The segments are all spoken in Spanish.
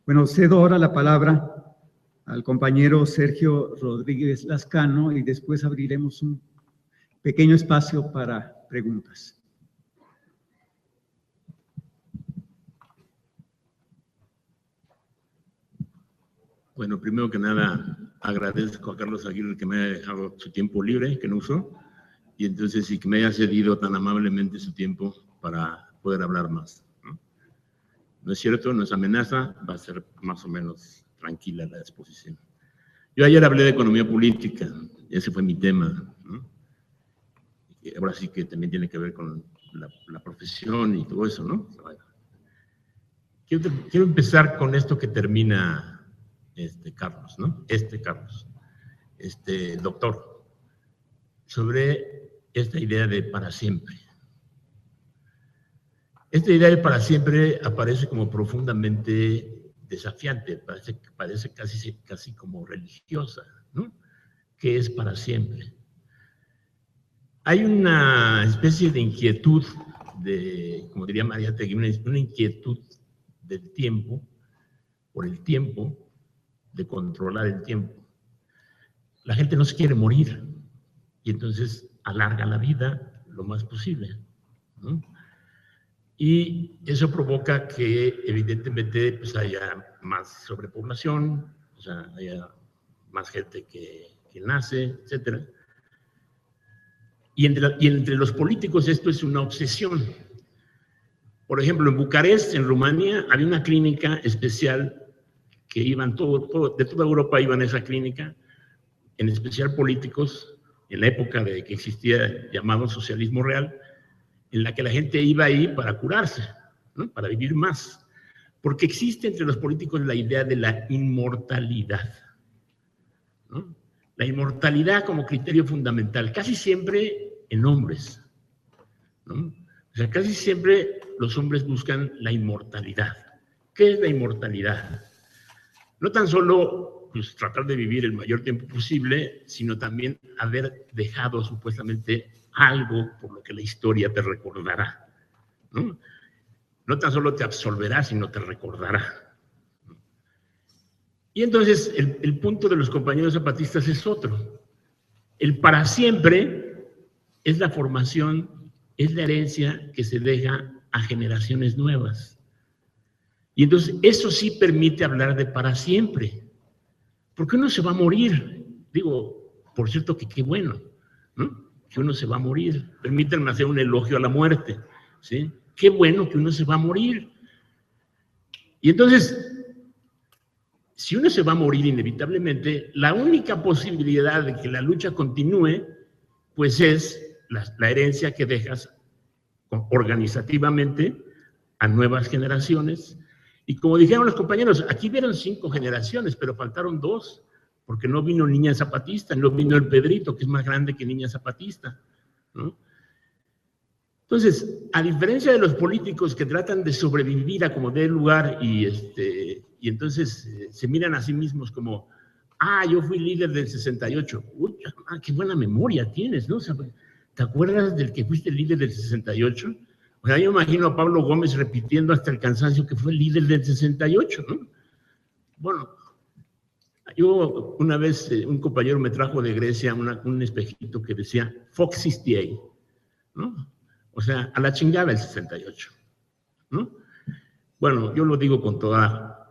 Bueno, cedo ahora la palabra al compañero Sergio Rodríguez Lascano y después abriremos un pequeño espacio para preguntas. Bueno, primero que nada, agradezco a Carlos Aguirre que me haya dejado su tiempo libre, que no usó, y entonces sí que me haya cedido tan amablemente su tiempo para poder hablar más, ¿no? No es cierto, no es amenaza, va a ser más o menos tranquila la exposición. Yo ayer hablé de economía política, ese fue mi tema, ¿no? Y ahora sí que también tiene que ver con la profesión y todo eso, ¿no? Bueno, quiero empezar con esto que termina Carlos, ¿no? Carlos, doctor, sobre esta idea de para siempre. Esta idea de para siempre aparece como profundamente desafiante, parece casi como religiosa, ¿no? ¿Qué es para siempre? Hay una especie de inquietud, como diría María Tegui, una inquietud del tiempo, por el tiempo, de controlar el tiempo. La gente no se quiere morir y entonces alarga la vida lo más posible, ¿no? Y eso provoca que evidentemente pues haya más sobrepoblación, o sea, haya más gente que nace, etc. Y entre los políticos esto es una obsesión. Por ejemplo, en Bucarest, en Rumanía, había una clínica especial que iban de toda Europa iban a esa clínica, en especial políticos, en la época de que existía llamado socialismo real, en la que la gente iba ahí para curarse, ¿no? Para vivir más. Porque existe entre los políticos la idea de la inmortalidad, ¿no? La inmortalidad como criterio fundamental, casi siempre en hombres, ¿no? O sea, casi siempre los hombres buscan la inmortalidad. ¿Qué es la inmortalidad? No tan solo pues, tratar de vivir el mayor tiempo posible, sino también haber dejado supuestamente algo por lo que la historia te recordará, ¿no? No tan solo te absolverá, sino te recordará. Y entonces el punto de los compañeros zapatistas es otro. El para siempre es la formación, es la herencia que se deja a generaciones nuevas. Y entonces eso sí permite hablar de para siempre. Porque uno se va a morir. Digo, por cierto que qué bueno, ¿no? Que uno se va a morir. Permítanme hacer un elogio a la muerte, ¿sí? Qué bueno que uno se va a morir. Y entonces, si uno se va a morir inevitablemente, la única posibilidad de que la lucha continúe, pues es la herencia que dejas organizativamente a nuevas generaciones. Y como dijeron los compañeros, aquí vieron 5 generaciones, pero faltaron 2, porque no vino Niña Zapatista, no vino el Pedrito, que es más grande que Niña Zapatista, ¿no? Entonces, a diferencia de los políticos que tratan de sobrevivir a como dé lugar y entonces se miran a sí mismos como, yo fui líder del 68, uy, qué buena memoria tienes, ¿no? O sea, ¿te acuerdas del que fuiste líder del 68? O sea, yo imagino a Pablo Gómez repitiendo hasta el cansancio que fue el líder del 68, ¿no? Bueno, yo una vez, un compañero me trajo de Grecia un espejito que decía Fox 68, ¿no? O sea, a la chingada el 68, ¿no? Bueno, yo lo digo con toda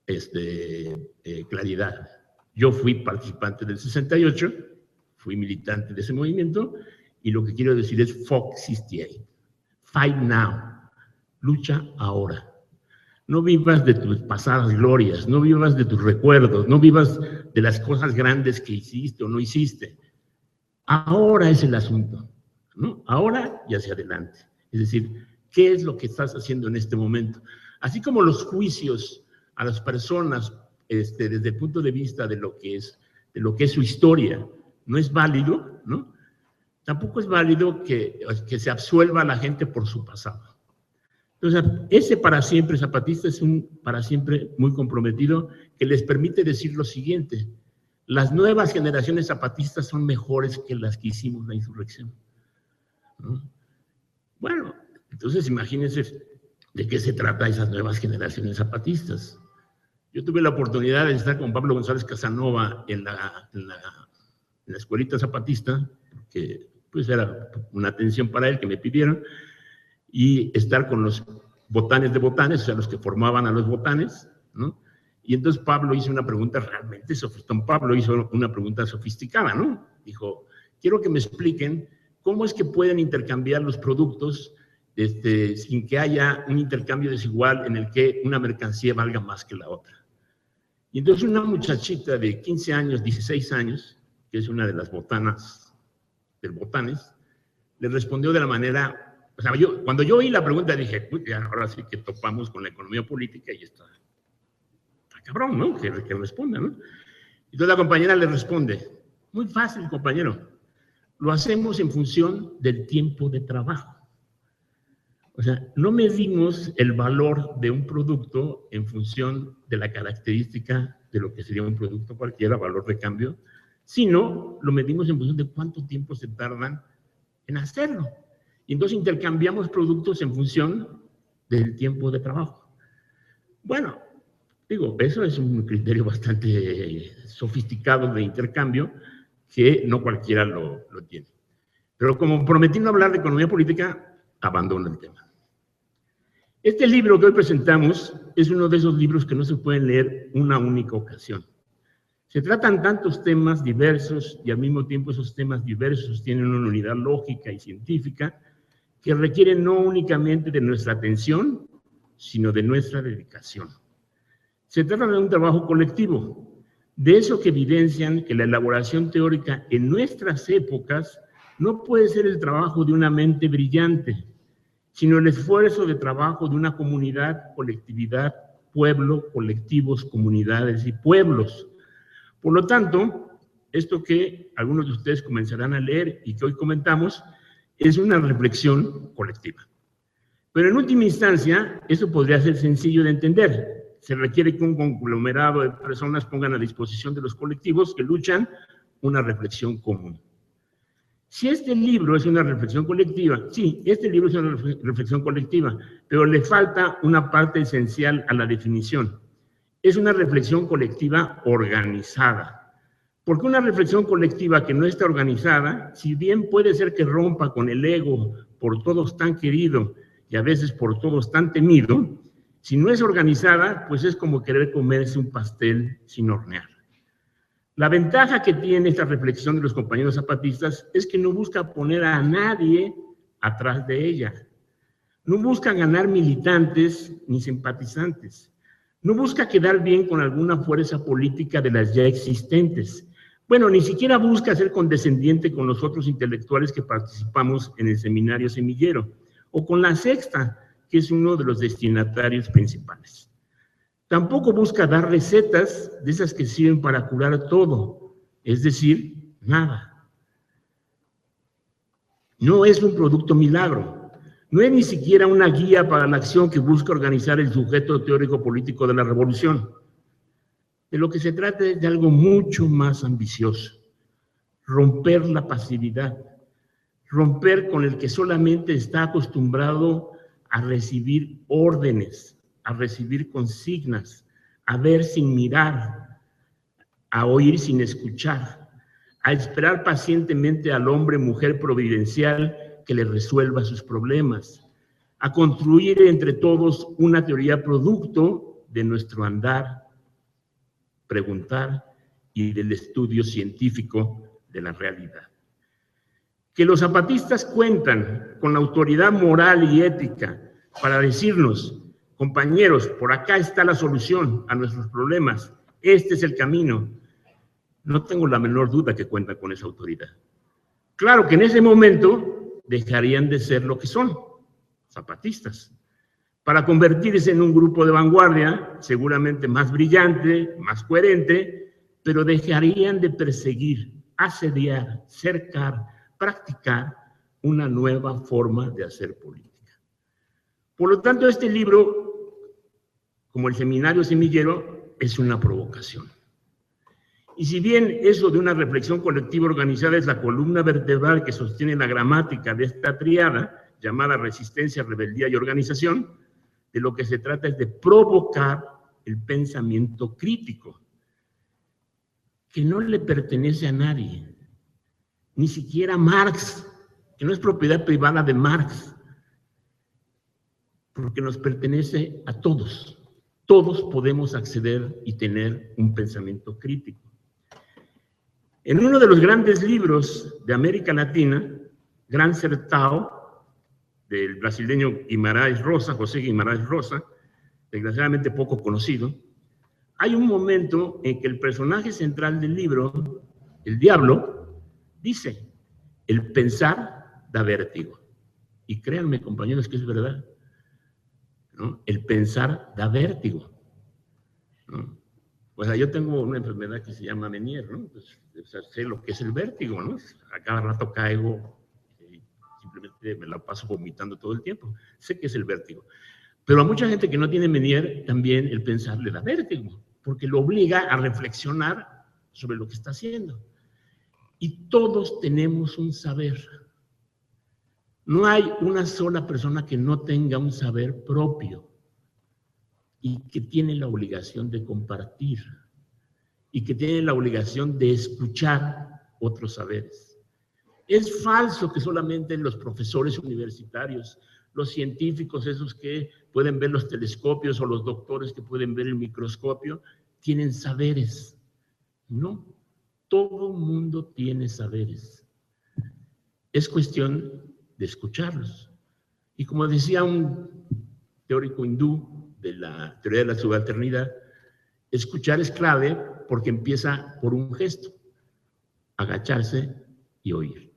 claridad. Yo fui participante del 68, fui militante de ese movimiento, y lo que quiero decir es Fox 68. Fight now. Lucha ahora. No vivas de tus pasadas glorias, no vivas de tus recuerdos, no vivas de las cosas grandes que hiciste o no hiciste. Ahora es el asunto, ¿no? Ahora y hacia adelante. Es decir, ¿qué es lo que estás haciendo en este momento? Así como los juicios a las personas desde el punto de vista de lo que es su historia no es válido, ¿no? Tampoco es válido que se absuelva a la gente por su pasado. Entonces, ese para siempre zapatista es un para siempre muy comprometido que les permite decir lo siguiente: las nuevas generaciones zapatistas son mejores que las que hicimos la insurrección, ¿no? Bueno, entonces imagínense de qué se trata esas nuevas generaciones zapatistas. Yo tuve la oportunidad de estar con Pablo González Casanova en la escuelita zapatista, que pues era una atención para él que me pidieron, y estar con los botanes de botanes, o sea, los que formaban a los botanes, ¿no? Y entonces Pablo hizo una pregunta realmente sofisticada. Pablo hizo una pregunta sofisticada, ¿no? Dijo, quiero que me expliquen cómo es que pueden intercambiar los productos sin que haya un intercambio desigual en el que una mercancía valga más que la otra. Y entonces una muchachita de 15 años, 16 años, que es una de las botanas del Botanes, le respondió de la manera, o sea, cuando yo oí la pregunta dije, uy, ahora sí que topamos con la economía política y está cabrón, ¿no? Que responda, ¿no? Entonces la compañera le responde, muy fácil, compañero, lo hacemos en función del tiempo de trabajo. O sea, no medimos el valor de un producto en función de la característica de lo que sería un producto cualquiera, valor de cambio, sino lo medimos en función de cuánto tiempo se tardan en hacerlo. Y entonces intercambiamos productos en función del tiempo de trabajo. Bueno, digo, eso es un criterio bastante sofisticado de intercambio que no cualquiera lo tiene. Pero como prometí no hablar de economía política, abandono el tema. Este libro que hoy presentamos es uno de esos libros que no se pueden leer una única ocasión. Se tratan tantos temas diversos y al mismo tiempo esos temas diversos tienen una unidad lógica y científica que requieren no únicamente de nuestra atención, sino de nuestra dedicación. Se trata de un trabajo colectivo, de eso que evidencian que la elaboración teórica en nuestras épocas no puede ser el trabajo de una mente brillante, sino el esfuerzo de trabajo de una comunidad, colectividad, pueblo, colectivos, comunidades y pueblos. Por lo tanto, esto que algunos de ustedes comenzarán a leer y que hoy comentamos es una reflexión colectiva. Pero en última instancia, eso podría ser sencillo de entender. Se requiere que un conglomerado de personas pongan a disposición de los colectivos que luchan una reflexión común. Si este libro es una reflexión colectiva, sí, este libro es una reflexión colectiva, pero le falta una parte esencial a la definición. Es una reflexión colectiva organizada. Porque una reflexión colectiva que no está organizada, si bien puede ser que rompa con el ego por todos tan querido y a veces por todos tan temido, si no es organizada, pues es como querer comerse un pastel sin hornear. La ventaja que tiene esta reflexión de los compañeros zapatistas es que no busca poner a nadie atrás de ella. No busca ganar militantes ni simpatizantes. No busca quedar bien con alguna fuerza política de las ya existentes. Bueno, ni siquiera busca ser condescendiente con los otros intelectuales que participamos en el seminario semillero, o con la Sexta, que es uno de los destinatarios principales. Tampoco busca dar recetas de esas que sirven para curar todo, es decir, nada. No es un producto milagro, no es ni siquiera una guía para la acción que busca organizar el sujeto teórico político de la revolución. De lo que se trata es de algo mucho más ambicioso, romper la pasividad, romper con el que solamente está acostumbrado a recibir órdenes, a recibir consignas, a ver sin mirar, a oír sin escuchar, a esperar pacientemente al hombre, mujer providencial que le resuelva sus problemas, a construir entre todos una teoría producto de nuestro andar, preguntar y del estudio científico de la realidad. Que los zapatistas cuentan con la autoridad moral y ética para decirnos: compañeros, por acá está la solución a nuestros problemas, este es el camino. No tengo la menor duda que cuentan con esa autoridad. Claro que en ese momento dejarían de ser lo que son, zapatistas, para convertirse en un grupo de vanguardia, seguramente más brillante, más coherente, pero dejarían de perseguir, asediar, cercar, practicar una nueva forma de hacer política. Por lo tanto, este libro, como el seminario semillero, es una provocación. Y si bien eso de una reflexión colectiva organizada es la columna vertebral que sostiene la gramática de esta tríada, llamada resistencia, rebeldía y organización, de lo que se trata es de provocar el pensamiento crítico, que no le pertenece a nadie, ni siquiera a Marx, que no es propiedad privada de Marx, porque nos pertenece a todos. Todos podemos acceder y tener un pensamiento crítico. En uno de los grandes libros de América Latina, Gran Sertão, del brasileño Guimarães Rosa, José Guimarães Rosa, desgraciadamente poco conocido, hay un momento en que el personaje central del libro, el diablo, dice, el pensar da vértigo. Y créanme, compañeros, que es verdad, ¿no? El pensar da vértigo, ¿no? O sea, yo tengo una enfermedad que se llama Menier, ¿no? Pues, o sea, sé lo que es el vértigo, ¿no? A cada rato caigo y simplemente me la paso vomitando todo el tiempo. Sé que es el vértigo. Pero a mucha gente que no tiene Menier, también el pensar le da vértigo, porque lo obliga a reflexionar sobre lo que está haciendo. Y todos tenemos un saber. No hay una sola persona que no tenga un saber propio y que tiene la obligación de compartir y que tiene la obligación de escuchar otros saberes. Es falso que solamente los profesores universitarios, los científicos, esos que pueden ver los telescopios, o los doctores que pueden ver el microscopio, tienen saberes. No, todo mundo tiene saberes. Es cuestión de escucharlos. Y como decía un teórico hindú de la teoría de la subalternidad, escuchar es clave porque empieza por un gesto, agacharse y oír.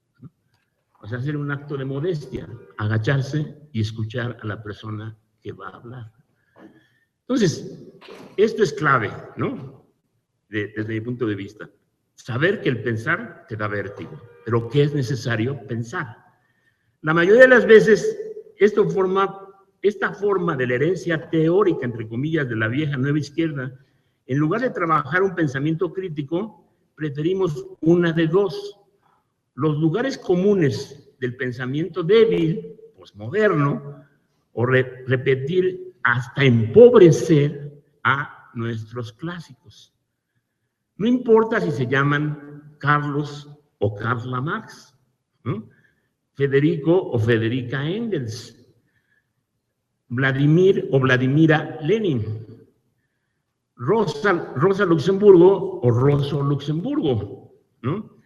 O sea, hacer un acto de modestia, agacharse y escuchar a la persona que va a hablar. Entonces, esto es clave, ¿no? Desde mi punto de vista. Saber que el pensar te da vértigo, pero que es necesario pensar. La mayoría de las veces, esta forma de la herencia teórica, entre comillas, de la vieja nueva izquierda, en lugar de trabajar un pensamiento crítico, preferimos una de dos. Los lugares comunes del pensamiento débil, posmoderno, o repetir hasta empobrecer a nuestros clásicos. No importa si se llaman Carlos o Karl Marx, ¿no? Federico o Federica Engels, Vladimir o Vladimira Lenin, Rosa Luxemburgo o Rosso Luxemburgo, ¿no?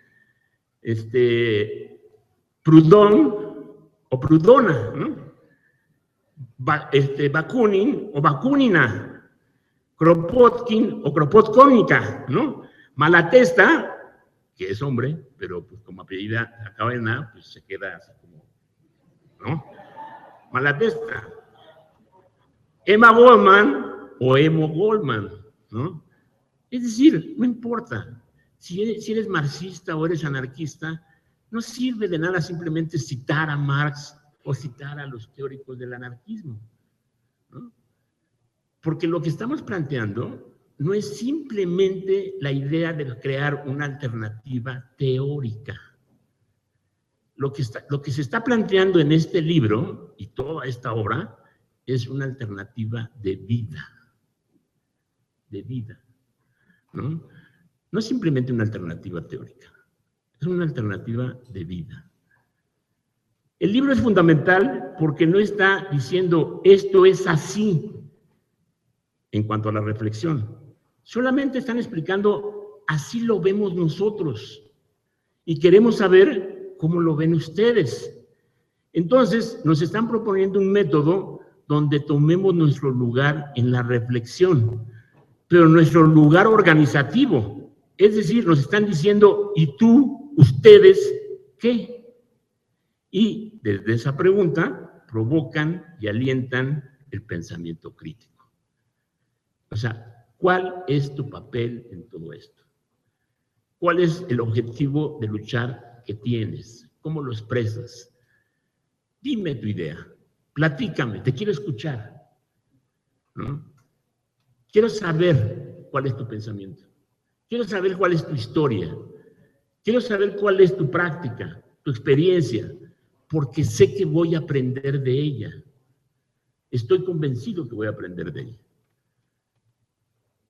Proudhon o Proudhona, ¿no? Bakunin o Bakunina, Kropotkin o Kropotkovnica, ¿no? Malatesta, que es hombre, pero pues como apellida acaba en A, pues se queda así como, ¿no? Malatesta. Emma Goldman o Emo Goldman, ¿no? Es decir, no importa. Si eres marxista o eres anarquista, no sirve de nada simplemente citar a Marx o citar a los teóricos del anarquismo, ¿no? Porque lo que estamos planteando no es simplemente la idea de crear una alternativa teórica. Lo que se está planteando en este libro y toda esta obra es una alternativa de vida, ¿no? No es simplemente una alternativa teórica, es una alternativa de vida. El libro es fundamental porque no está diciendo esto es así en cuanto a la reflexión. Solamente están explicando así lo vemos nosotros y queremos saber cómo lo ven ustedes. Entonces nos están proponiendo un método donde tomemos nuestro lugar en la reflexión, pero nuestro lugar organizativo. Es decir, nos están diciendo, ¿y tú, ustedes, qué? Y desde esa pregunta provocan y alientan el pensamiento crítico. O sea, ¿cuál es tu papel en todo esto? ¿Cuál es el objetivo de luchar que tienes? ¿Cómo lo expresas? Dime tu idea, platícame, te quiero escuchar, ¿no? Quiero saber cuál es tu pensamiento. Quiero saber cuál es tu historia. Quiero saber cuál es tu práctica, tu experiencia, porque sé que voy a aprender de ella. Estoy convencido que voy a aprender de ella.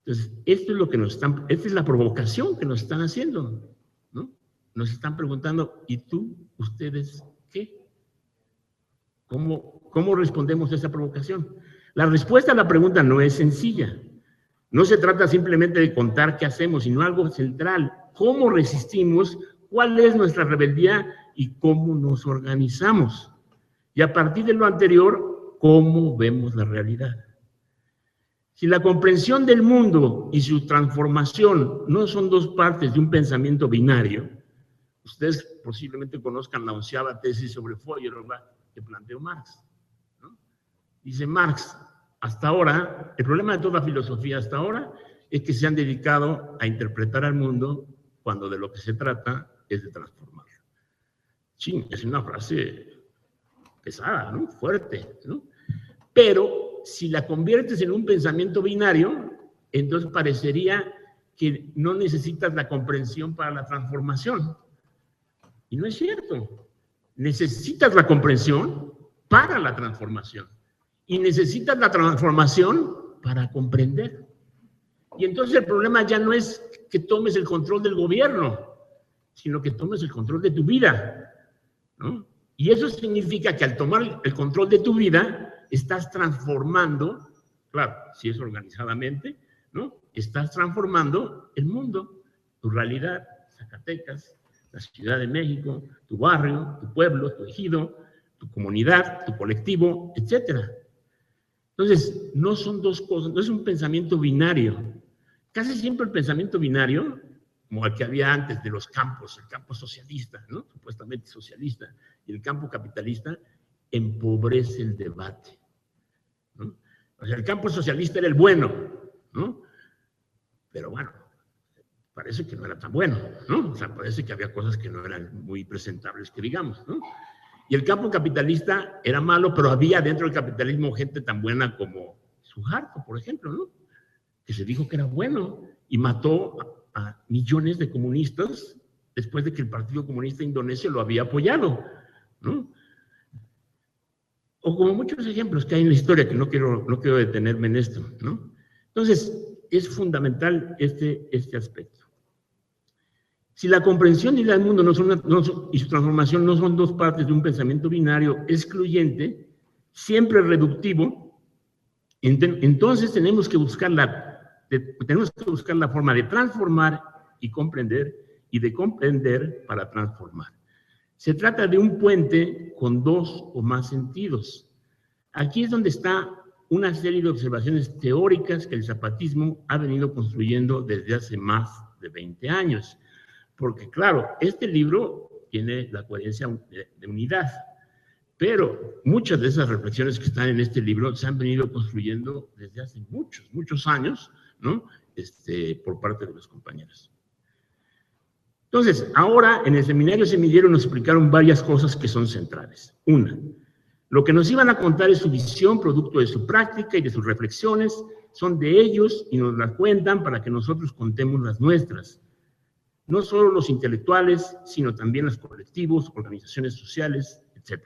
Entonces, esto es lo que esta es la provocación que nos están haciendo, ¿no? Nos están preguntando, ¿y tú, ustedes, qué? ¿Cómo respondemos a esa provocación? La respuesta a la pregunta no es sencilla. No se trata simplemente de contar qué hacemos, sino algo central. ¿Cómo resistimos? ¿Cuál es nuestra rebeldía? Y cómo nos organizamos. Y a partir de lo anterior, ¿cómo vemos la realidad? Si la comprensión del mundo y su transformación no son dos partes de un pensamiento binario, ustedes posiblemente conozcan la 11ª tesis sobre Feuerbach que planteó Marx, ¿no? Dice Marx, hasta ahora, el problema de toda filosofía hasta ahora es que se han dedicado a interpretar al mundo cuando de lo que se trata es de transformarlo. Sí, es una frase pesada, ¿no? Fuerte, ¿no? Pero si la conviertes en un pensamiento binario, entonces parecería que no necesitas la comprensión para la transformación. Y no es cierto. Necesitas la comprensión para la transformación. Y necesitas la transformación para comprender. Y entonces el problema ya no es que tomes el control del gobierno, sino que tomes el control de tu vida, ¿no? Y eso significa que al tomar el control de tu vida, estás transformando, claro, si es organizadamente, ¿no? Estás transformando el mundo, tu realidad, Zacatecas, la Ciudad de México, tu barrio, tu pueblo, tu ejido, tu comunidad, tu colectivo, etcétera. Entonces, no son dos cosas, no es un pensamiento binario. Casi siempre el pensamiento binario, como el que había antes de los campos, el campo socialista, ¿no? Supuestamente socialista, y el campo capitalista, empobrece el debate, ¿no? O sea, el campo socialista era el bueno, ¿no? Pero bueno, parece que no era tan bueno, ¿no? O sea, parece que había cosas que no eran muy presentables, que digamos, ¿no? Y el campo capitalista era malo, pero había dentro del capitalismo gente tan buena como Suharto, por ejemplo, ¿no? Que se dijo que era bueno y mató a millones de comunistas después de que el Partido Comunista Indonesio lo había apoyado, ¿no? O como muchos ejemplos que hay en la historia, que no quiero detenerme en esto, ¿no? Entonces, es fundamental este aspecto. Si la comprensión del mundo y su transformación no son dos partes de un pensamiento binario excluyente, siempre reductivo, entonces tenemos que buscar la forma de transformar y comprender, y de comprender para transformar. Se trata de un puente con dos o más sentidos. Aquí es donde está una serie de observaciones teóricas que el zapatismo ha venido construyendo desde hace más de 20 años. Porque, claro, este libro tiene la coherencia de unidad, pero muchas de esas reflexiones que están en este libro se han venido construyendo desde hace muchos años, ¿no? Por parte de los compañeros. Entonces, ahora en el seminario semillero nos explicaron varias cosas que son centrales. Una, lo que nos iban a contar es su visión, producto de su práctica y de sus reflexiones, son de ellos y nos las cuentan para que nosotros contemos las nuestras. No solo los intelectuales, sino también los colectivos, organizaciones sociales, etc.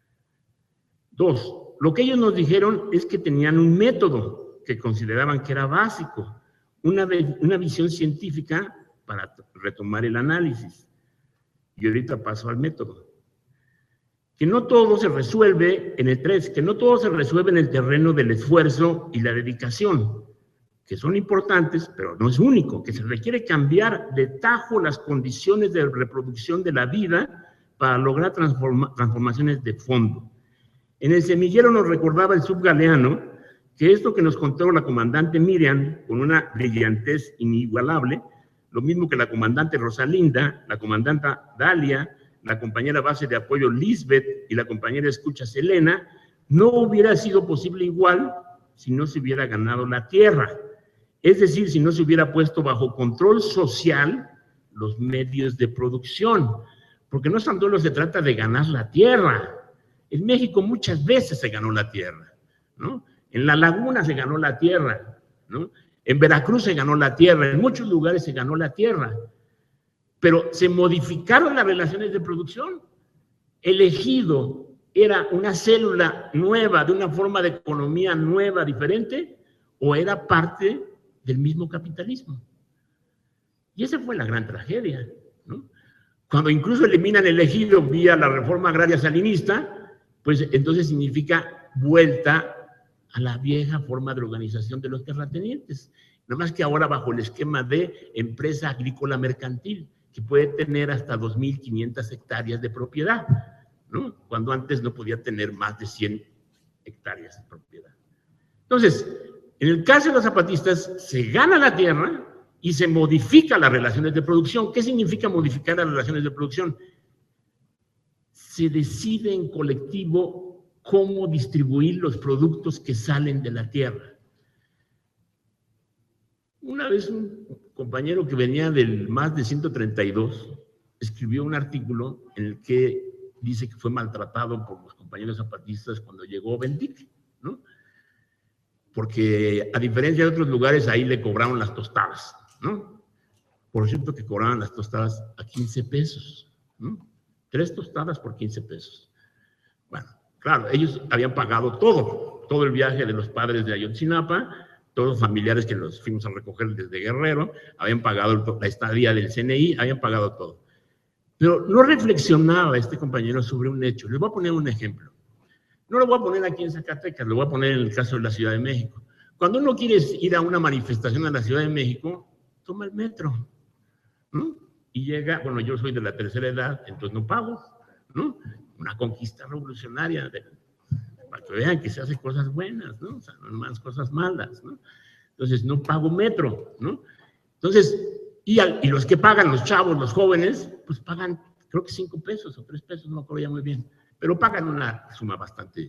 Dos, lo que ellos nos dijeron es que tenían un método que consideraban que era básico, una visión científica para retomar el análisis. Y ahorita paso al método. Que no todo se resuelve en el 3, que no todo se resuelve en el terreno del esfuerzo y la dedicación, que son importantes, pero no es único, que se requiere cambiar de tajo las condiciones de reproducción de la vida para lograr transformaciones de fondo. En el semillero nos recordaba el subgaleano que esto que nos contó la comandante Miriam, con una brillantez inigualable, lo mismo que la comandante Rosalinda, la comandante Dalia, la compañera base de apoyo Lisbeth y la compañera escucha Selena, no hubiera sido posible igual si no se hubiera ganado la tierra. Es decir, si no se hubiera puesto bajo control social los medios de producción. Porque no solo se trata de ganar la tierra. En México muchas veces se ganó la tierra, ¿no? En La Laguna se ganó la tierra, ¿no? En Veracruz se ganó la tierra, en muchos lugares se ganó la tierra. Pero se modificaron las relaciones de producción. El ejido era una célula nueva, de una forma de economía nueva, diferente, o era parte del mismo capitalismo. Y esa fue la gran tragedia, ¿no? Cuando incluso eliminan el ejido vía la reforma agraria salinista, pues entonces significa vuelta a la vieja forma de organización de los terratenientes. Nada más que ahora bajo el esquema de empresa agrícola mercantil, que puede tener hasta 2.500 hectáreas de propiedad, ¿no? Cuando antes no podía tener más de 100 hectáreas de propiedad. Entonces, en el caso de los zapatistas, se gana la tierra y se modifica las relaciones de producción. ¿Qué significa modificar las relaciones de producción? Se decide en colectivo cómo distribuir los productos que salen de la tierra. Una vez un compañero que venía del MAS de 132 escribió un artículo en el que dice que fue maltratado por los compañeros zapatistas cuando llegó Bentic, ¿no? Porque a diferencia de otros lugares, ahí le cobraron las tostadas, ¿no? Por cierto que cobraban las tostadas a 15 pesos, ¿no? 3 tostadas por 15 pesos. Bueno, claro, ellos habían pagado todo el viaje de los padres de Ayotzinapa, todos los familiares que los fuimos a recoger desde Guerrero, habían pagado la estadía del CNI, habían pagado todo. Pero no reflexionaba este compañero sobre un hecho. Les voy a poner un ejemplo. No lo voy a poner aquí en Zacatecas, lo voy a poner en el caso de la Ciudad de México. Cuando uno quiere ir a una manifestación a la Ciudad de México, toma el metro, ¿no? Y llega, bueno, yo soy de la tercera edad, entonces no pago, ¿no? Una conquista revolucionaria, para que vean que se hacen cosas buenas, ¿no? O sea, no más cosas malas, ¿no? Entonces no pago metro, ¿no? Entonces, y los que pagan, los chavos, los jóvenes, pues pagan, creo que 5 pesos o 3 pesos, no me acuerdo ya muy bien, pero pagan una suma bastante,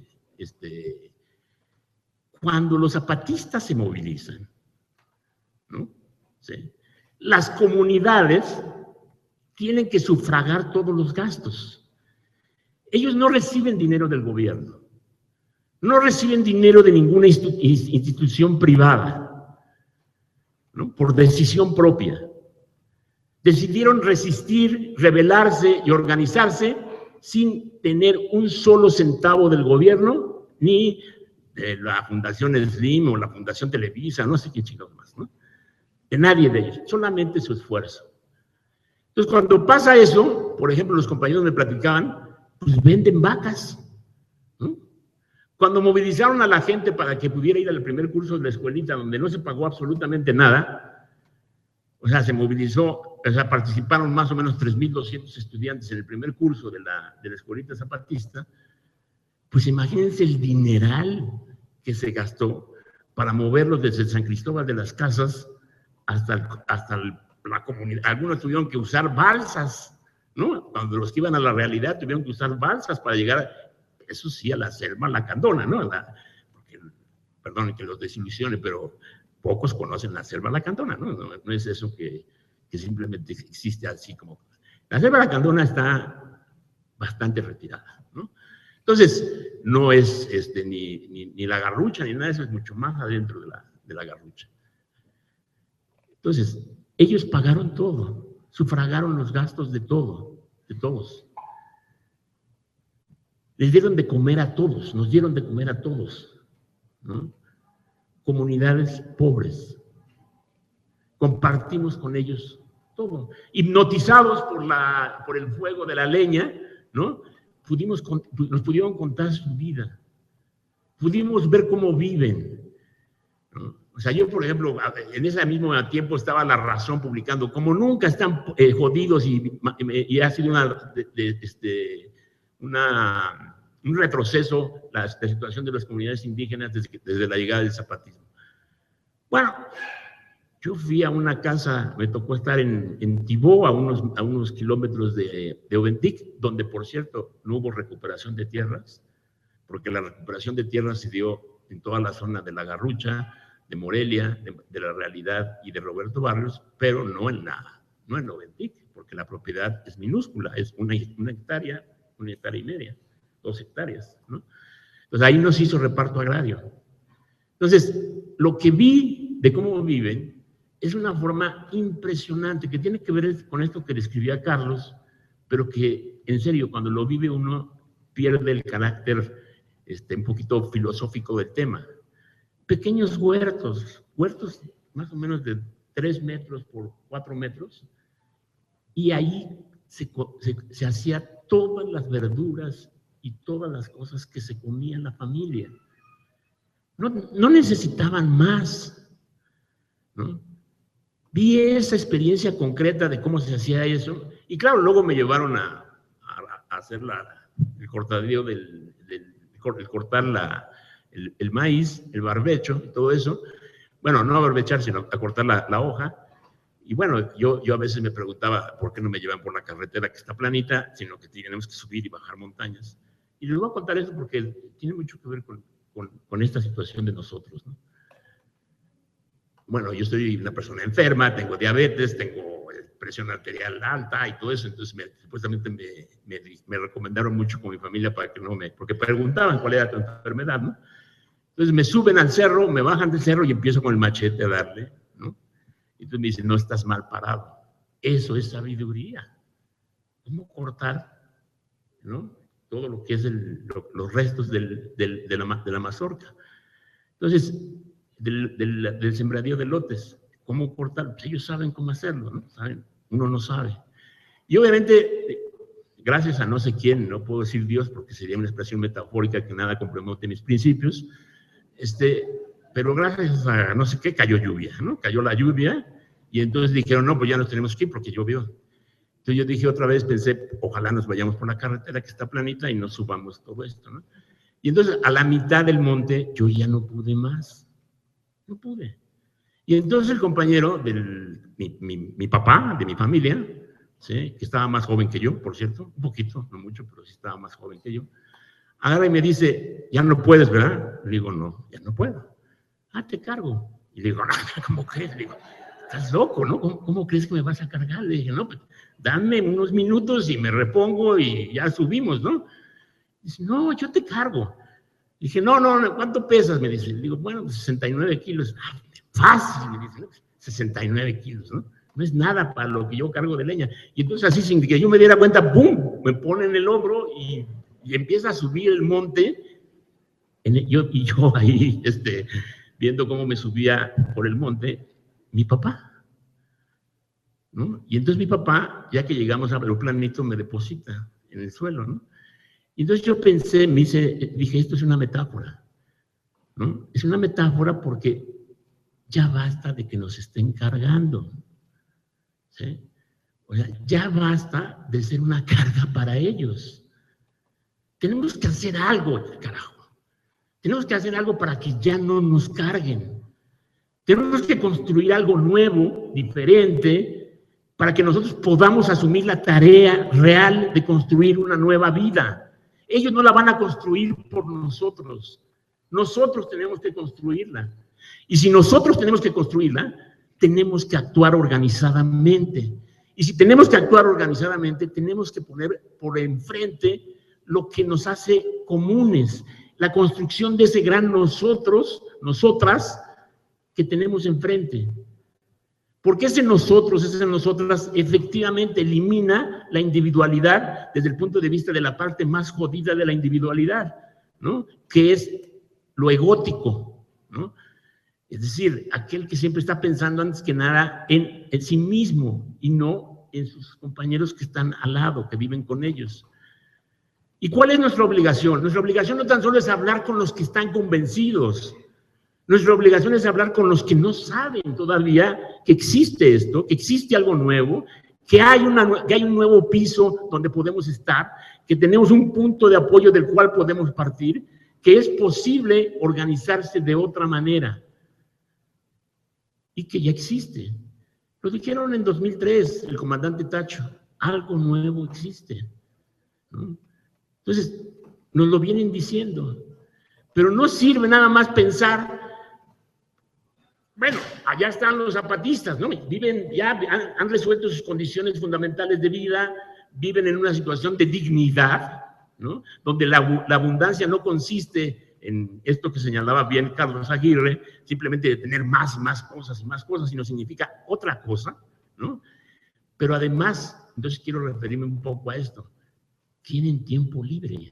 cuando los zapatistas se movilizan, ¿no? ¿Sí? Las comunidades tienen que sufragar todos los gastos. Ellos no reciben dinero del gobierno, no reciben dinero de ninguna institución privada, ¿no? Por decisión propia. Decidieron resistir, rebelarse y organizarse sin tener un solo centavo del gobierno, ni de la Fundación Slim o la Fundación Televisa, no sé qué chingados más, ¿no? De nadie de ellos, solamente su esfuerzo. Entonces, cuando pasa eso, por ejemplo, los compañeros me platicaban, pues venden vacas, ¿no? Cuando movilizaron a la gente para que pudiera ir al primer curso de la escuelita, donde no se pagó absolutamente nada, o sea, se movilizó, o sea, participaron más o menos 3.200 estudiantes en el primer curso de la escuelita zapatista, pues imagínense el dineral que se gastó para moverlos desde San Cristóbal de las Casas hasta la comunidad. Algunos tuvieron que usar balsas, ¿no? Cuando los que iban a la realidad tuvieron que usar balsas para llegar, eso sí, a la selva Lacandona, ¿no? Porque, perdón que los desilusione, pero pocos conocen la selva Lacandona, ¿no? No es eso que simplemente existe así como... La selva Lacandona está bastante retirada, ¿no? Entonces, no es ni la Garrucha ni nada de eso, es mucho más adentro de la Garrucha. Entonces, ellos pagaron todo, sufragaron los gastos de todo, de todos. Les dieron de comer a todos, nos dieron de comer a todos, ¿no? Comunidades pobres. Compartimos con ellos todo. Hipnotizados por el fuego de la leña, ¿no? Nos pudieron contar su vida. Pudimos ver cómo viven, ¿no? O sea, yo, por ejemplo, en ese mismo tiempo estaba La Razón publicando, como nunca están jodidos y ha sido un retroceso la situación de las comunidades indígenas desde la llegada del zapatismo. Bueno, yo fui a una casa, me tocó estar en Tibó, a unos kilómetros de Oventic, donde, por cierto, no hubo recuperación de tierras, porque la recuperación de tierras se dio en toda la zona de la Garrucha, de Morelia, de la Realidad y de Roberto Barrios, pero no en Oventic, porque la propiedad es minúscula, es una hectárea y media, 2 hectáreas, ¿no? Entonces ahí no se hizo reparto agrario. Entonces, lo que vi de cómo viven es una forma impresionante que tiene que ver con esto que describía Carlos, pero que, en serio, cuando lo vive uno pierde el carácter un poquito filosófico del tema. Pequeños huertos más o menos de 3 metros por 4 metros, y ahí se hacía todas las verduras y todas las cosas que se comía en la familia. No necesitaban más, ¿no? Vi esa experiencia concreta de cómo se hacía eso, y claro, luego me llevaron a hacer el cortadillo el cortar el maíz, el barbecho y todo eso. Bueno, no a barbechar, sino a cortar la hoja. Y bueno, yo a veces me preguntaba por qué no me llevan por la carretera que está planita, sino que tenemos que subir y bajar montañas. Y les voy a contar eso porque tiene mucho que ver con esta situación de nosotros, ¿no? Bueno, yo soy una persona enferma, tengo diabetes, tengo presión arterial alta y todo eso, entonces supuestamente me recomendaron mucho con mi familia para que porque preguntaban cuál era tu enfermedad, ¿no? Entonces me suben al cerro, me bajan del cerro y empiezo con el machete a darle, ¿no? Y entonces me dicen, no estás mal parado. Eso es sabiduría. ¿Cómo cortar, ¿no? Todo lo que es los restos de la mazorca. Entonces, del sembradío de lotes, ¿cómo cortar? Pues ellos saben cómo hacerlo, ¿no? ¿Saben? Uno no sabe. Y obviamente, gracias a no sé quién, no puedo decir Dios porque sería una expresión metafórica que nada compromete mis principios, pero gracias a no sé qué, cayó lluvia, ¿no? Cayó la lluvia y entonces dijeron, no, pues ya nos tenemos que ir porque llovió. Entonces yo dije otra vez, pensé, ojalá nos vayamos por la carretera que está planita y nos subamos todo esto, ¿no? Y entonces a la mitad del monte yo ya no pude más, no pude. Y entonces el compañero, mi papá, de mi familia, ¿sí? Que estaba más joven que yo, por cierto, un poquito, no mucho, pero sí estaba más joven que yo, agarra y me dice, ya no puedes, ¿verdad? Le digo, no, ya no puedo. Ah, te cargo. Y le digo, no, ¿cómo crees? Le digo, estás loco, ¿no? ¿Cómo crees que me vas a cargar? Le dije, no, pues dame unos minutos y me repongo y ya subimos, ¿no? Dice, no, yo te cargo. Dije, no, ¿cuánto pesas? Me dice. Le digo, bueno, pues 69 kilos. Ah, fácil, me dice, ¿no? 69 kilos, ¿no? No es nada para lo que yo cargo de leña. Y entonces así, sin que yo me diera cuenta, ¡pum!, me pone en el hombro y empieza a subir el monte. Yo ahí, viendo cómo me subía por el monte, mi papá, ¿no? Y entonces mi papá, ya que llegamos a lo planito, me deposita en el suelo, ¿no? Y entonces yo pensé, dije, esto es una metáfora, ¿no? Es una metáfora porque ya basta de que nos estén cargando, ¿sí? O sea, ya basta de ser una carga para ellos. Tenemos que hacer algo, carajo. Tenemos que hacer algo para que ya no nos carguen. Tenemos que construir algo nuevo, diferente, para que nosotros podamos asumir la tarea real de construir una nueva vida. Ellos no la van a construir por nosotros. Nosotros tenemos que construirla. Y si nosotros tenemos que construirla, tenemos que actuar organizadamente. Y si tenemos que actuar organizadamente, tenemos que poner por enfrente lo que nos hace comunes, la construcción de ese gran nosotros, nosotras, que tenemos enfrente. Porque ese nosotros, ese nosotras, efectivamente elimina la individualidad desde el punto de vista de la parte más jodida de la individualidad, ¿no? Que es lo egótico, ¿no? Es decir, aquel que siempre está pensando antes que nada en sí mismo y no en sus compañeros que están al lado, que viven con ellos. ¿Y cuál es nuestra obligación? Nuestra obligación no tan solo es hablar con los que están convencidos. Nuestra obligación es hablar con los que no saben todavía que existe esto, que existe algo nuevo, que hay un nuevo piso donde podemos estar, que tenemos un punto de apoyo del cual podemos partir, que es posible organizarse de otra manera y que ya existe. Lo dijeron en 2003 el comandante Tacho, algo nuevo existe, ¿no? Entonces, nos lo vienen diciendo, pero no sirve nada más pensar, bueno, allá están los zapatistas, ¿no? Viven, ya han resuelto sus condiciones fundamentales de vida, viven en una situación de dignidad, ¿no? Donde la abundancia no consiste en esto que señalaba bien Carlos Aguirre, simplemente de tener más y más cosas, sino significa otra cosa, ¿no? Pero además, entonces quiero referirme un poco a esto, tienen tiempo libre.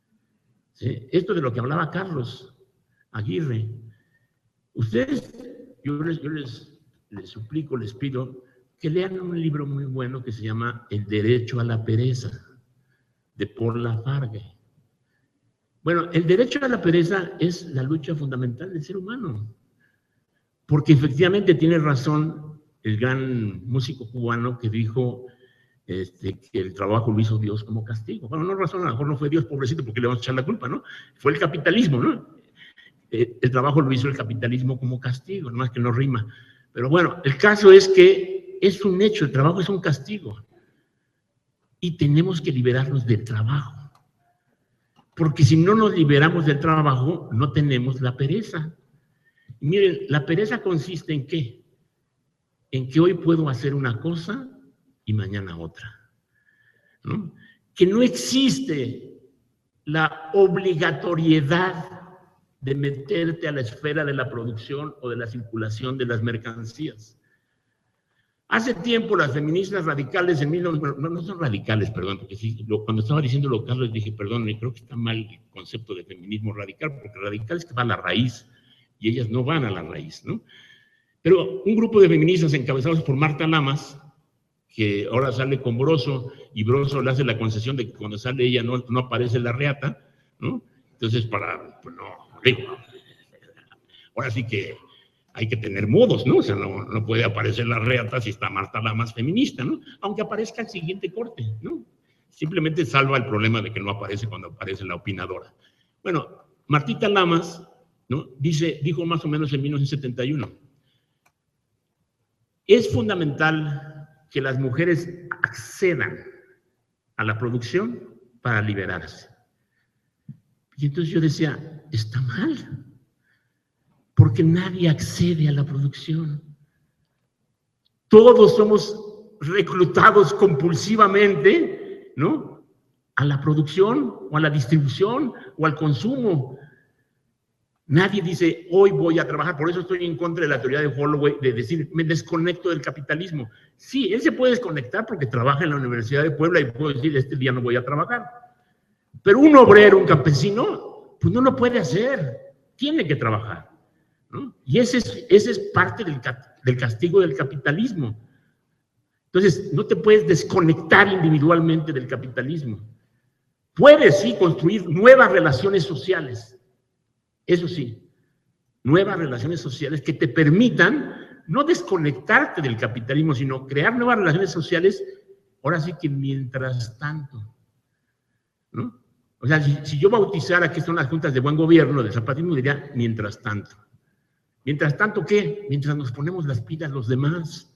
¿Sí? Esto de lo que hablaba Carlos Aguirre, ustedes yo les suplico, les pido que lean un libro muy bueno que se llama El derecho a la pereza, de Paul Lafargue. Bueno, el derecho a la pereza es la lucha fundamental del ser humano, porque efectivamente tiene razón el gran músico cubano que dijo que el trabajo lo hizo Dios como castigo. Bueno, no razón, a lo mejor no fue Dios, pobrecito, porque le vamos a echar la culpa, ¿no? Fue el capitalismo, ¿no? El trabajo lo hizo el capitalismo como castigo, nomás que no rima. Pero bueno, el caso es que es un hecho, el trabajo es un castigo. Y tenemos que liberarnos del trabajo. Porque si no nos liberamos del trabajo, no tenemos la pereza. Y miren, la pereza consiste en ¿qué? En que hoy puedo hacer una cosa y mañana otra, ¿no? Que no existe la obligatoriedad de meterte a la esfera de la producción o de la circulación de las mercancías. Hace tiempo las feministas radicales, no son radicales, perdón, porque sí, cuando estaba diciéndolo Carlos dije, perdón, creo que está mal el concepto de feminismo radical, porque radical es que va a la raíz, y ellas no van a la raíz, ¿no? Pero un grupo de feministas encabezados por Marta Lamas, que ahora sale con Broso, y Broso le hace la concesión de que cuando sale ella no aparece la reata, ¿no? Entonces, pues no, digo, ahora sí que hay que tener modos, ¿no? O sea, no puede aparecer la reata si está Marta Lamas feminista, ¿no? Aunque aparezca el siguiente corte, ¿no? Simplemente salva el problema de que no aparece cuando aparece la opinadora. Bueno, Martita Lamas, ¿no? Dijo más o menos en 1971, es fundamental que las mujeres accedan a la producción para liberarse. Y entonces yo decía, está mal, porque nadie accede a la producción. Todos somos reclutados compulsivamente, ¿no? A la producción, o a la distribución, o al consumo. Nadie dice, hoy voy a trabajar. Por eso estoy en contra de la teoría de Holloway, de decir, me desconecto del capitalismo. Sí, él se puede desconectar porque trabaja en la Universidad de Puebla y puede decir, este día no voy a trabajar. Pero un obrero, un campesino, pues no lo puede hacer. Tiene que trabajar, ¿no? Y ese es parte del castigo del capitalismo. Entonces, no te puedes desconectar individualmente del capitalismo. Puedes, sí, construir nuevas relaciones sociales. Eso sí, nuevas relaciones sociales que te permitan no desconectarte del capitalismo, sino crear nuevas relaciones sociales, ahora sí que mientras tanto, ¿no? O sea, si yo bautizara que son las juntas de buen gobierno del zapatismo, diría mientras tanto. ¿Mientras tanto qué? Mientras nos ponemos las pilas los demás,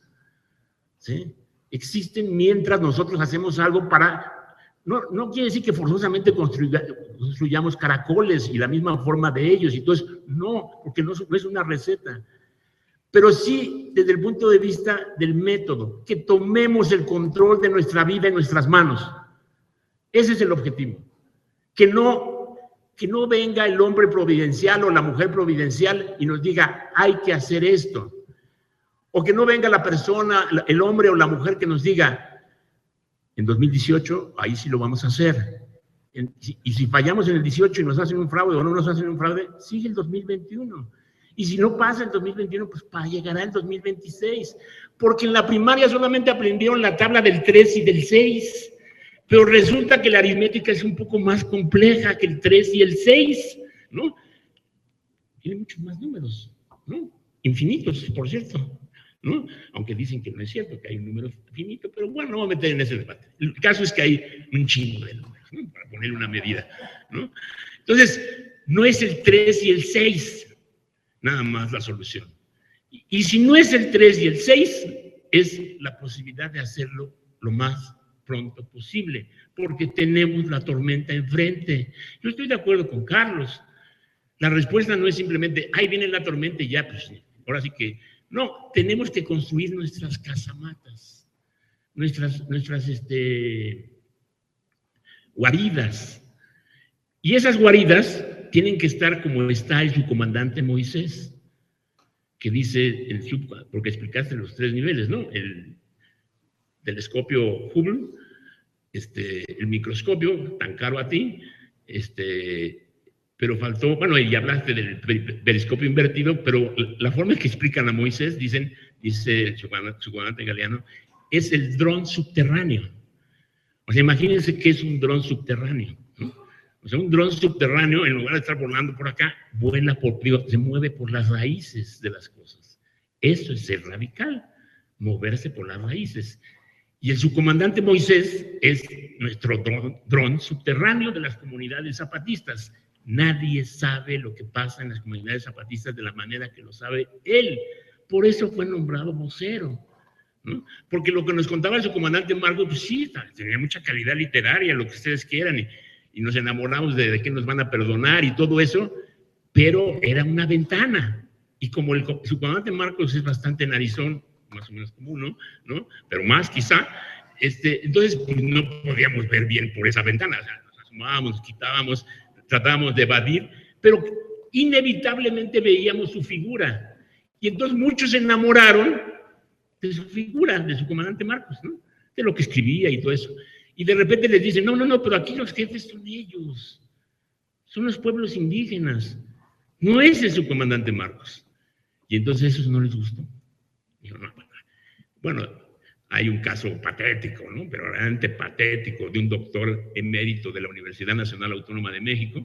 ¿sí? Existen mientras nosotros hacemos algo para... No quiere decir que forzosamente construyamos caracoles y la misma forma de ellos, y entonces no, porque no es una receta. Pero sí, desde el punto de vista del método, que tomemos el control de nuestra vida en nuestras manos. Ese es el objetivo. Que no venga el hombre providencial o la mujer providencial y nos diga, hay que hacer esto. O que no venga la persona, el hombre o la mujer que nos diga, en 2018, ahí sí lo vamos a hacer. Y si fallamos en el 18 y nos hacen un fraude o no nos hacen un fraude, sigue el 2021. Y si no pasa el 2021, pues llegará el 2026. Porque en la primaria solamente aprendieron la tabla del 3 y del 6. Pero resulta que la aritmética es un poco más compleja que el 3 y el 6, ¿no? Tiene muchos más números, ¿no? Infinitos, por cierto, ¿no? Aunque dicen que no es cierto, que hay un número finito, pero bueno, no voy a meter en ese debate. El caso es que hay un chingo de números, ¿no? Para ponerle una medida, ¿no? Entonces, no es el 3 y el 6, nada más la solución. Y si no es el 3 y el 6, es la posibilidad de hacerlo lo más pronto posible, porque tenemos la tormenta enfrente. Yo estoy de acuerdo con Carlos. La respuesta no es simplemente, ahí viene la tormenta y ya, pues, ahora sí que... No, tenemos que construir nuestras casamatas, nuestras guaridas. Y esas guaridas tienen que estar como está el subcomandante Moisés, que dice, porque explicaste los 3 niveles, ¿no? El telescopio Hubble, el microscopio, tan caro a ti, pero faltó, bueno, y hablaste del periscopio invertido, pero la forma en que explican a Moisés, dice su comandante Galeano, es el dron subterráneo. O sea, imagínense que es un dron subterráneo, ¿no? O sea, un dron subterráneo, en lugar de estar volando por acá, vuela se mueve por las raíces de las cosas. Eso es ser radical, moverse por las raíces. Y el subcomandante Moisés es nuestro dron subterráneo de las comunidades zapatistas. Nadie sabe lo que pasa en las comunidades zapatistas de la manera que lo sabe él. Por eso fue nombrado vocero, ¿no? Porque lo que nos contaba el subcomandante Marcos, pues sí, tenía mucha calidad literaria, lo que ustedes quieran, y nos enamoramos de que nos van a perdonar y todo eso, pero era una ventana. Y como el subcomandante Marcos es bastante narizón, más o menos como uno, ¿no? Pero más quizá, entonces pues, no podíamos ver bien por esa ventana, o sea, nos asomábamos, nos quitábamos, tratábamos de evadir, pero inevitablemente veíamos su figura. Y entonces muchos se enamoraron de su figura, de su comandante Marcos, ¿no? De lo que escribía y todo eso. Y de repente les dicen, no, pero aquí los jefes son ellos, son los pueblos indígenas, no es el subcomandante Marcos. Y entonces eso no les gustó. Dijo, no, bueno, hay un caso patético, ¿no? Pero realmente patético, de un doctor emérito de la Universidad Nacional Autónoma de México,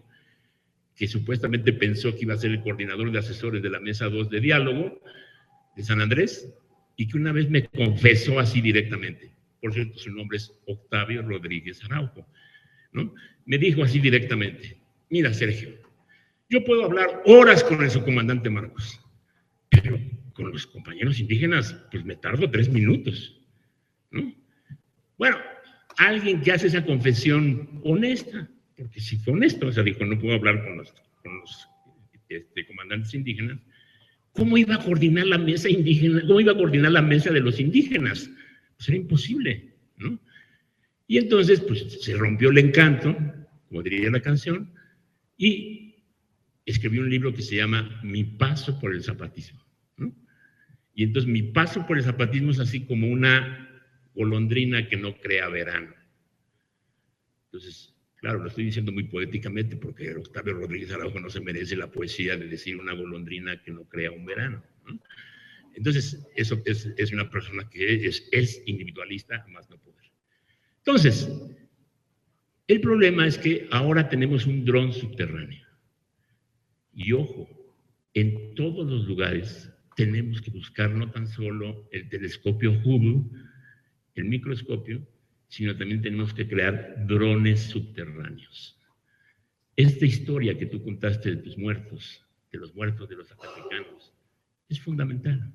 que supuestamente pensó que iba a ser el coordinador de asesores de la Mesa 2 de Diálogo de San Andrés, y que una vez me confesó así directamente. Por cierto, su nombre es Octavio Rodríguez Araujo, ¿no? Me dijo así directamente, mira, Sergio, yo puedo hablar horas con el subcomandante Marcos, pero con los compañeros indígenas, pues me tardo 3 minutos, ¿no? Bueno, alguien que hace esa confesión honesta, porque si fue honesto, o sea, dijo, no puedo hablar con los comandantes indígenas, ¿cómo iba a coordinar la mesa indígena? ¿Cómo iba a coordinar la mesa de los indígenas? Pues era imposible, ¿no? Y entonces, pues se rompió el encanto, como diría la canción, y escribió un libro que se llama Mi paso por el zapatismo, ¿no? Y entonces mi paso por el zapatismo es así como una golondrina que no crea verano. Entonces, claro, lo estoy diciendo muy poéticamente porque Octavio Rodríguez Araujo no se merece la poesía de decir una golondrina que no crea un verano, ¿no? Entonces, eso es una persona que es individualista, más no poder. Entonces, el problema es que ahora tenemos un dron subterráneo. Y ojo, en todos los lugares tenemos que buscar no tan solo el telescopio Hubble, el microscopio, sino también tenemos que crear drones subterráneos. Esta historia que tú contaste de tus muertos, de los muertos de los zacatecanos, es fundamental.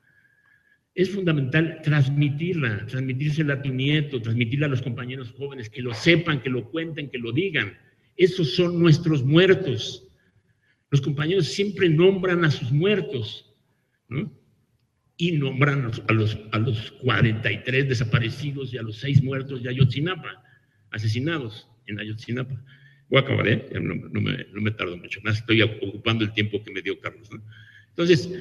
Es fundamental transmitírsela a tu nieto, transmitirla a los compañeros jóvenes, que lo sepan, que lo cuenten, que lo digan. Esos son nuestros muertos. Los compañeros siempre nombran a sus muertos, ¿no? Y nombran a los 43 desaparecidos y a los 6 muertos de Ayotzinapa, asesinados en Ayotzinapa. Voy a acabar, ¿eh? No me tardo mucho más, estoy ocupando el tiempo que me dio Carlos, ¿no? Entonces,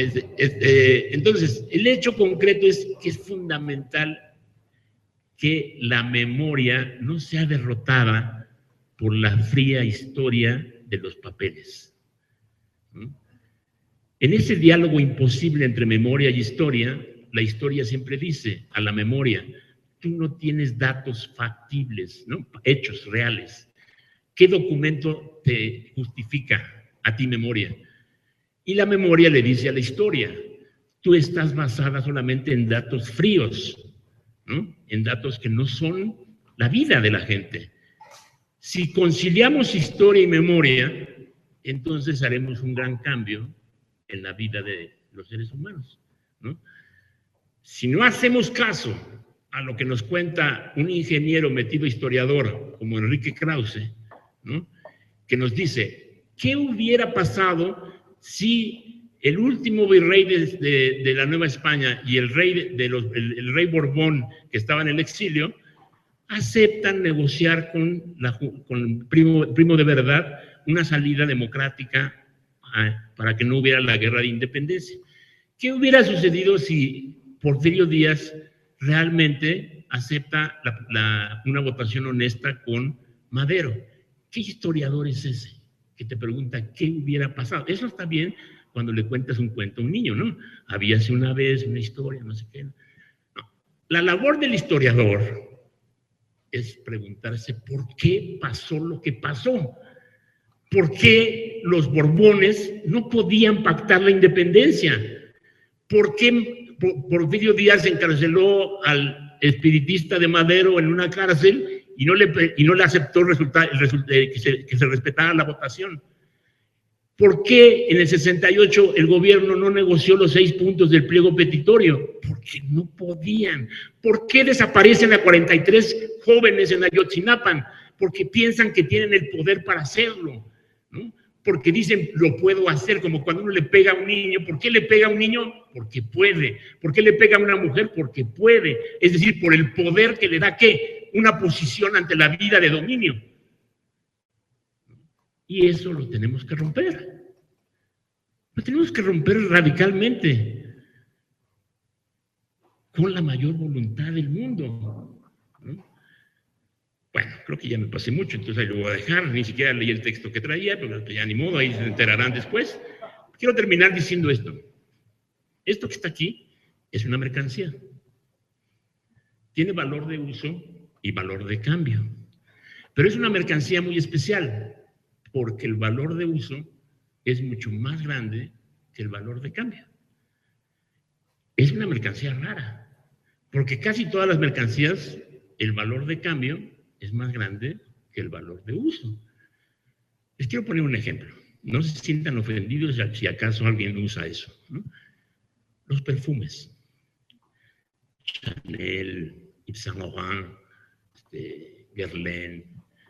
el hecho concreto es que es fundamental que la memoria no sea derrotada por la fría historia de los papeles, ¿no? En ese diálogo imposible entre memoria y historia, la historia siempre dice a la memoria, tú no tienes datos factibles, ¿no? Hechos reales. ¿Qué documento te justifica a ti memoria? Y la memoria le dice a la historia, tú estás basada solamente en datos fríos, ¿no? En datos que no son la vida de la gente. Si conciliamos historia y memoria, entonces haremos un gran cambio en la vida de los seres humanos, ¿no? Si no hacemos caso a lo que nos cuenta un ingeniero metido historiador como Enrique Krause, ¿no? Que nos dice, ¿qué hubiera pasado si el último virrey de la Nueva España y el rey, el rey Borbón, que estaba en el exilio, aceptan negociar con el primo de verdad una salida democrática para que no hubiera la guerra de independencia? ¿Qué hubiera sucedido si Porfirio Díaz realmente acepta una votación honesta con Madero? ¿Qué historiador es ese que te pregunta qué hubiera pasado. Eso está bien cuando le cuentas un cuento a un niño, ¿no? Habíase una vez una historia, no sé qué. No. La labor del historiador es preguntarse por qué pasó lo que pasó. ¿Por qué los Borbones no podían pactar la independencia? ¿Por qué Porfirio Díaz encarceló al espiritista de Madero en una cárcel y no le aceptó que se respetara la votación? ¿Por qué en el 68 el gobierno no negoció los 6 puntos del pliego petitorio? Porque no podían. ¿Por qué desaparecen a 43 jóvenes en Ayotzinapan? Porque piensan que tienen el poder para hacerlo, ¿no? Porque dicen, lo puedo hacer, como cuando uno le pega a un niño. ¿Por qué le pega a un niño? Porque puede. ¿Por qué le pega a una mujer? Porque puede. Es decir, por el poder que le da, ¿qué? Una posición ante la vida de dominio. Y eso lo tenemos que romper. Lo tenemos que romper radicalmente, con la mayor voluntad del mundo, ¿no? Bueno, creo que ya me pasé mucho, entonces ahí lo voy a dejar. Ni siquiera leí el texto que traía, pero ya ni modo, ahí se enterarán después. Quiero terminar diciendo esto. Esto que está aquí es una mercancía. Tiene valor de uso y valor de cambio. Pero es una mercancía muy especial, porque el valor de uso es mucho más grande que el valor de cambio. Es una mercancía rara, porque casi todas las mercancías, el valor de cambio es más grande que el valor de uso. Les quiero poner un ejemplo. No se sientan ofendidos si acaso alguien usa eso, ¿no? Los perfumes. Chanel, Yves Saint Laurent, Guerlain,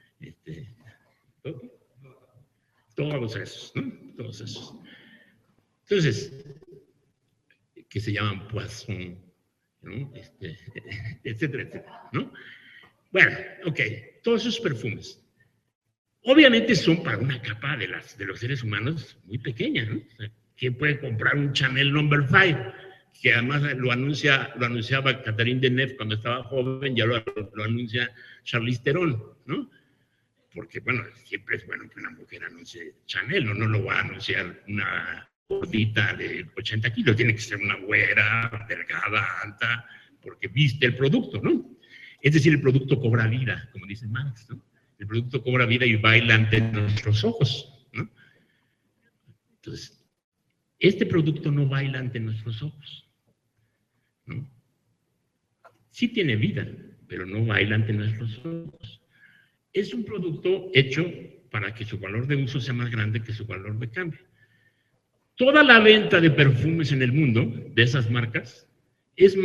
todos esos, ¿no? Todos esos. Entonces, que se llaman Poisson, ¿no? Etcétera, etcétera, ¿no? Bueno, ok, todos esos perfumes. Obviamente son para una capa de los seres humanos muy pequeña, ¿no? O sea, ¿quién puede comprar un Chanel No. 5? Que además lo anunciaba Catherine Deneuve cuando estaba joven, ya lo anuncia Charlize Theron, ¿no? Porque, bueno, siempre es bueno que una mujer anuncie Chanel, no lo va a anunciar una gordita de 80 kilos, tiene que ser una güera, delgada, alta, porque viste el producto, ¿no? Es decir, el producto cobra vida, como dice Marx, ¿no? El producto cobra vida y baila ante nuestros ojos, ¿no? Entonces, este producto no baila ante nuestros ojos, ¿no? Sí tiene vida, pero no baila ante nuestros ojos. Es un producto hecho para que su valor de uso sea más grande que su valor de cambio. Toda la venta de perfumes en el mundo, de esas marcas, es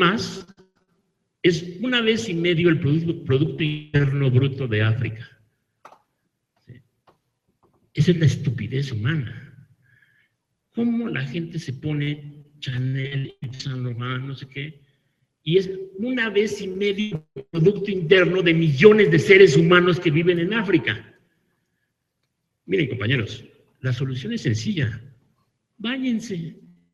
1,5 veces el Producto Interno Bruto de África. ¿Sí? Esa es la estupidez humana. ¿Cómo la gente se pone Chanel, Saint Laurent, no sé qué? Y es 1,5 veces el Producto Interno de millones de seres humanos que viven en África. Miren, compañeros, la solución es sencilla. Báñense.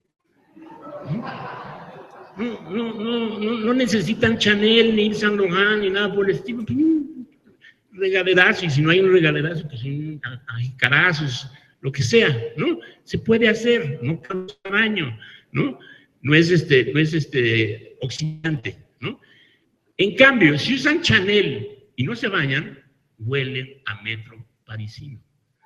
No necesitan Chanel, ni Saint Laurent, ni nada por el estilo. Regaderazo, y si no hay un regaderazo, pues hay carazos, lo que sea, ¿no? Se puede hacer, no causa daño, ¿no? No es oxidante, ¿no? En cambio, si usan Chanel y no se bañan, huelen a metro parisino.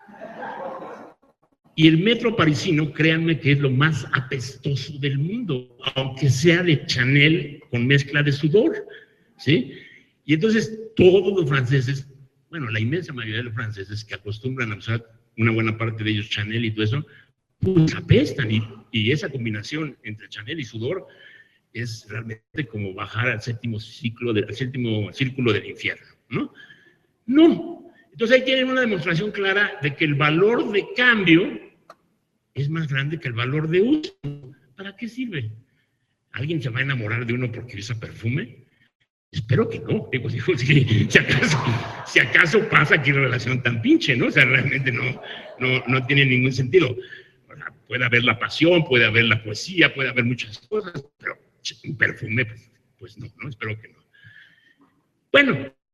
Y el metro parisino, créanme que es lo más apestoso del mundo, aunque sea de Chanel con mezcla de sudor, ¿sí? Y entonces todos los franceses, bueno, la inmensa mayoría de los franceses que acostumbran a usar, una buena parte de ellos Chanel y todo eso, pues apestan, y esa combinación entre Chanel y sudor es realmente como bajar al séptimo círculo del infierno, ¿no? No. Entonces ahí tienen una demostración clara de que el valor de cambio es más grande que el valor de uso. ¿Para qué sirve? ¿Alguien se va a enamorar de uno porque usa perfume? Espero que no. Digo, si acaso pasa aquí la relación tan pinche, ¿no? O sea, realmente no tiene ningún sentido. O sea, puede haber la pasión, puede haber la poesía, puede haber muchas cosas, pero un perfume, pues no, espero que no. Bueno,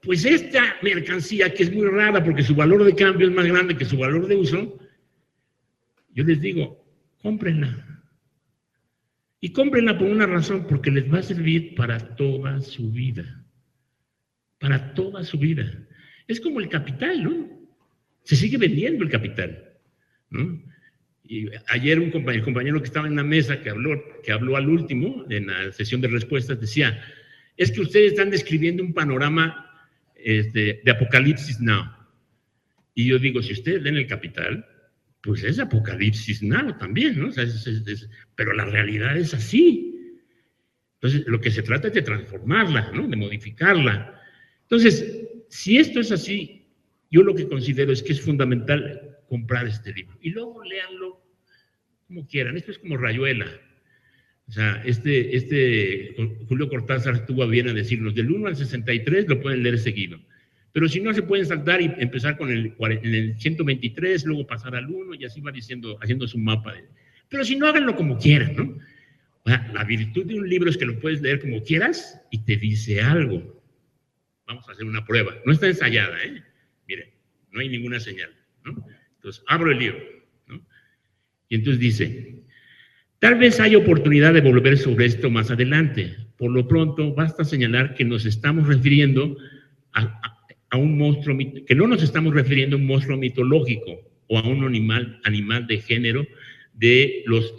pues esta mercancía, que es muy rara porque su valor de cambio es más grande que su valor de uso, yo les digo, cómprenla. Y cómprenla por una razón, porque les va a servir para toda su vida. Para toda su vida. Es como el capital, ¿no? Se sigue vendiendo el capital, ¿no? Y ayer el compañero que estaba en la mesa, que habló al último, en la sesión de respuestas, decía, es que ustedes están describiendo un panorama de Apocalipsis Now. Y yo digo, si ustedes leen el capital, pues es Apocalipsis Now también, ¿no? O sea, pero la realidad es así. Entonces, lo que se trata es de transformarla, ¿no? De modificarla. Entonces, si esto es así, yo lo que considero es que es fundamental comprar este libro. Y luego léanlo como quieran. Esto es como Rayuela. O sea, Julio Cortázar tuvo a bien a decirnos, del 1 al 63 lo pueden leer seguido. Pero si no, se pueden saltar y empezar con el 123, luego pasar al 1 y así va diciendo, haciendo su mapa. Pero si no, háganlo como quieran, ¿no? O sea, la virtud de un libro es que lo puedes leer como quieras y te dice algo. Vamos a hacer una prueba. No está ensayada, ¿eh? Miren, no hay ninguna señal, ¿no? Entonces, abro el libro, ¿no? Y entonces dice, tal vez haya oportunidad de volver sobre esto más adelante. Por lo pronto, basta señalar que nos estamos refiriendo a un monstruo, que no nos estamos refiriendo a un monstruo mitológico o a un animal de género de los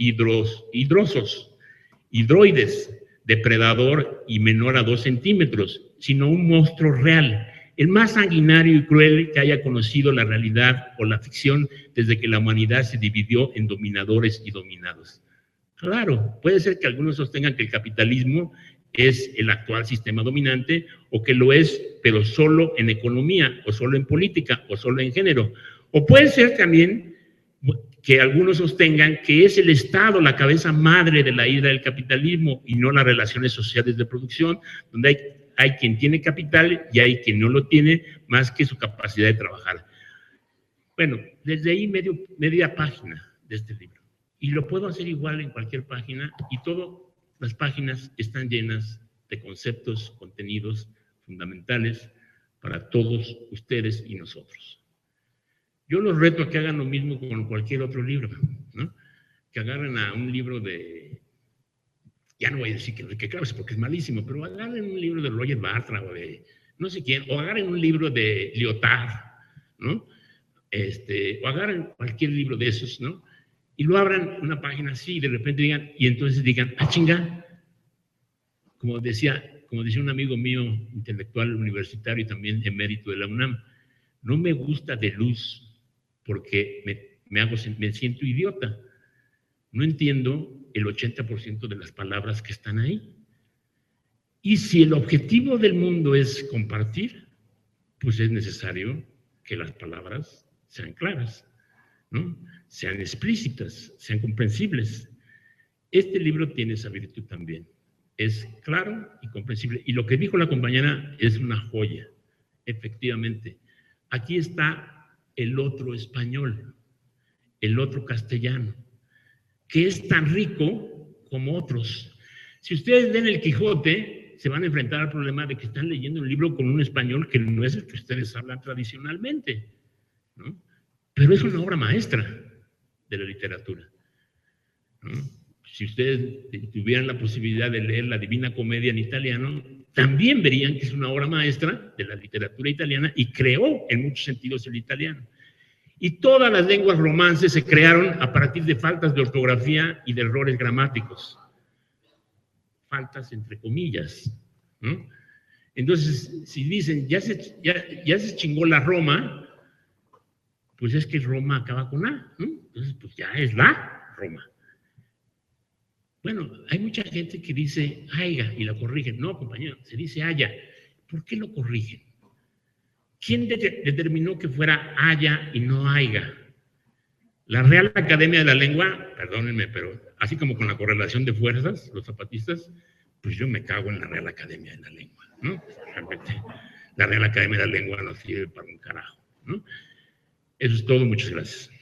hidroides, depredador y menor a 2 centímetros, sino un monstruo real, el más sanguinario y cruel que haya conocido la realidad o la ficción desde que la humanidad se dividió en dominadores y dominados. Claro, puede ser que algunos sostengan que el capitalismo es el actual sistema dominante o que lo es, pero solo en economía o solo en política o solo en género. O puede ser también que algunos sostengan que es el Estado la cabeza madre de la ira del capitalismo y no las relaciones sociales de producción, donde hay quien tiene capital y hay quien no lo tiene más que su capacidad de trabajar. Bueno, desde ahí media página de este libro. Y lo puedo hacer igual en cualquier página y todas las páginas están llenas de conceptos, contenidos fundamentales para todos ustedes y nosotros. Yo los reto a que hagan lo mismo con cualquier otro libro, ¿no? Que agarren a un libro de, ya no voy a decir que Enrique Krauss porque es malísimo, pero agarren un libro de Roger Bartra o de no sé quién, o agarren un libro de Lyotard, ¿no? O agarren cualquier libro de esos, ¿no? Y lo abran una página así y de repente digan, y entonces digan, ah, chinga, como decía un amigo mío, intelectual universitario y también emérito de la UNAM, no me gusta de luz porque me siento idiota. No entiendo el 80% de las palabras que están ahí. Y si el objetivo del mundo es compartir, pues es necesario que las palabras sean claras, ¿no? Sean explícitas, sean comprensibles. Este libro tiene esa virtud también. Es claro y comprensible. Y lo que dijo la compañera es una joya, efectivamente. Aquí está el otro español, el otro castellano, que es tan rico como otros. Si ustedes leen el Quijote, se van a enfrentar al problema de que están leyendo un libro con un español que no es el que ustedes hablan tradicionalmente, ¿no? Pero es una obra maestra de la literatura, ¿no? Si ustedes tuvieran la posibilidad de leer la Divina Comedia en italiano, también verían que es una obra maestra de la literatura italiana y creó en muchos sentidos el italiano. Y todas las lenguas romances se crearon a partir de faltas de ortografía y de errores gramáticos. Faltas entre comillas, ¿no? Entonces, si dicen, ya se chingó la Roma, pues es que Roma acaba con A, ¿no? Entonces, pues ya es la Roma. Bueno, hay mucha gente que dice haya y la corrigen. No, compañero, se dice haya. ¿Por qué lo corrigen? ¿Quién determinó que fuera haya y no haiga? La Real Academia de la Lengua, perdónenme, pero así como con la correlación de fuerzas, los zapatistas, pues yo me cago en la Real Academia de la Lengua, ¿no? Realmente, la Real Academia de la Lengua no sirve para un carajo, ¿no? Eso es todo, muchas gracias.